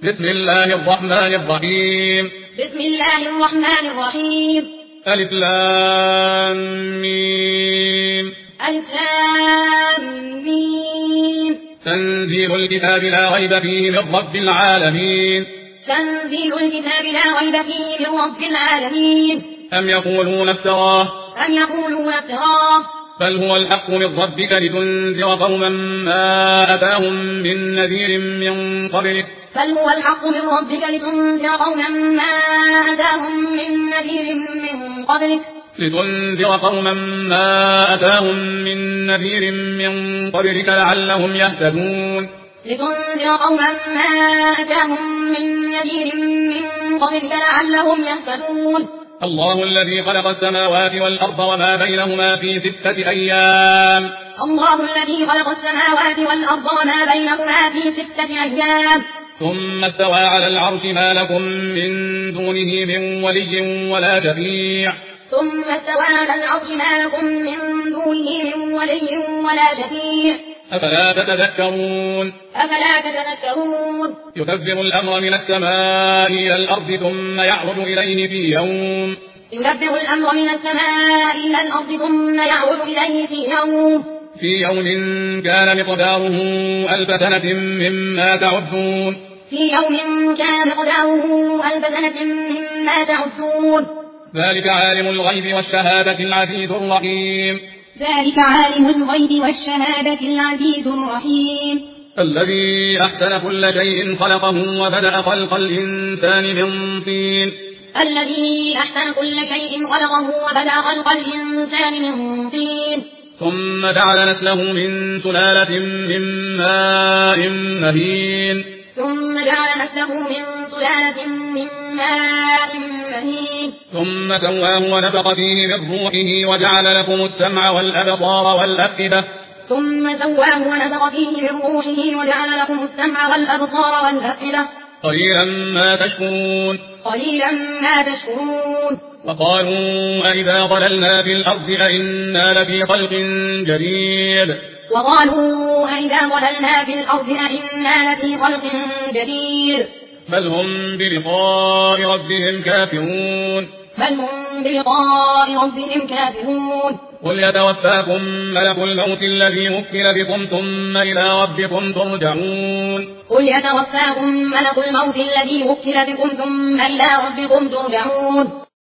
بسم الله الرحمن الرحيم. بسم الله الرحمن الرحيم. ألف لام ميم. ألف لام ميم. تنزيل الكتاب لا ريب فيه من رب العالمين. تنزيل الكتاب لا ريب فيه من رب العالمين. أم يقولون افتراه. أم يقولون افتراه. بل هو الحق من ربك لتنذر قوما ما أتاهم من نذير من قبلك. بل هو الحق من ربك لتنذر قوما ما أتاهم من نذير من قبلك. لتنذر قوما ما أتاهم من نذير من قبلك لعلهم يهتدون. لتنذر قوما ما أتاهم من نذير من قبلك لعلهم يهتدون. الله الذي خلق السماوات والأرض وما بينهما في 6 أيام. الله الذي خلق السماوات والأرض وما بينهما في 6 أيام. ثم استوى على العرش ما لكم من دونه من ولي ولا شفيع. ثم استوى على العرش ما لكم من دونه من ولي ولا شفيع. أفلا تتذكرون. أفلا تتذكرون. يدبر الأمر من السماء إلى الأرض ثم يعرج إليه في يوم. يدبر الأمر من السماء إلى الأرض ثم يعرج إليه في يوم كان مقداره 1000 سنة مما تعدون. في يوم كان مقداره 1000 سنة مما تعدون. ذلك عالم الغيب والشهادة العزيز الرحيم. ذلك عالم الغيب والشهادة العزيز الرحيم. الذي أحسن كل شيء خلقه وبدأ خلق الإنسان من طين. الذي أحسن كل شيء خلقه وبدأ خلق الإنسان من طين. ثم جعل نسله من سلالة من ماء مهين. ثم جعل نسله من سلالة من ماء مهين. ثم سواه ونفخ فيه من روحه وجعل لكم السمع والأبصار والأفئدة. ثم سواه ونفخ فيه من روحه وجعل لكم السمع والأبصار والأفئدة. قليلا ما تشكرون. قليلا ما تشكرون. وقالوا أئذا ضللنا في الأرض أئنا لفي خلق جديد. وقالوا أئذا ضللنا في الأرض أئنا لفي خلق جديد. بل هم بلقاء ربهم كافرون. بل هم بلقاء ربهم كافرون. قل يتوفاكم ملك الموت الذي وكل بكم ثم إلى ربكم ترجعون. قل يتوفاكم ملك الموت الذي وكل بكم ثم إلى ربكم ترجعون.